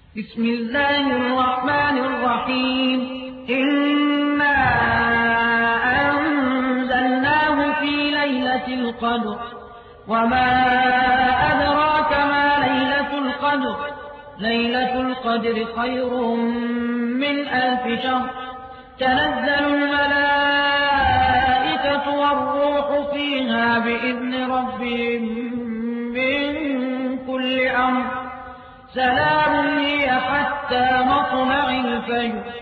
بسم الله الرحمن الرحيم. إنا أنزلناه في ليلة القدر وما أدراك ما ليلة القدر. ليلة القدر خير من 1000 شهر. تنزل الملائكة والروح فيها بإذن ربهم من كل أمر. سلام هي حتى مطلع الفجر.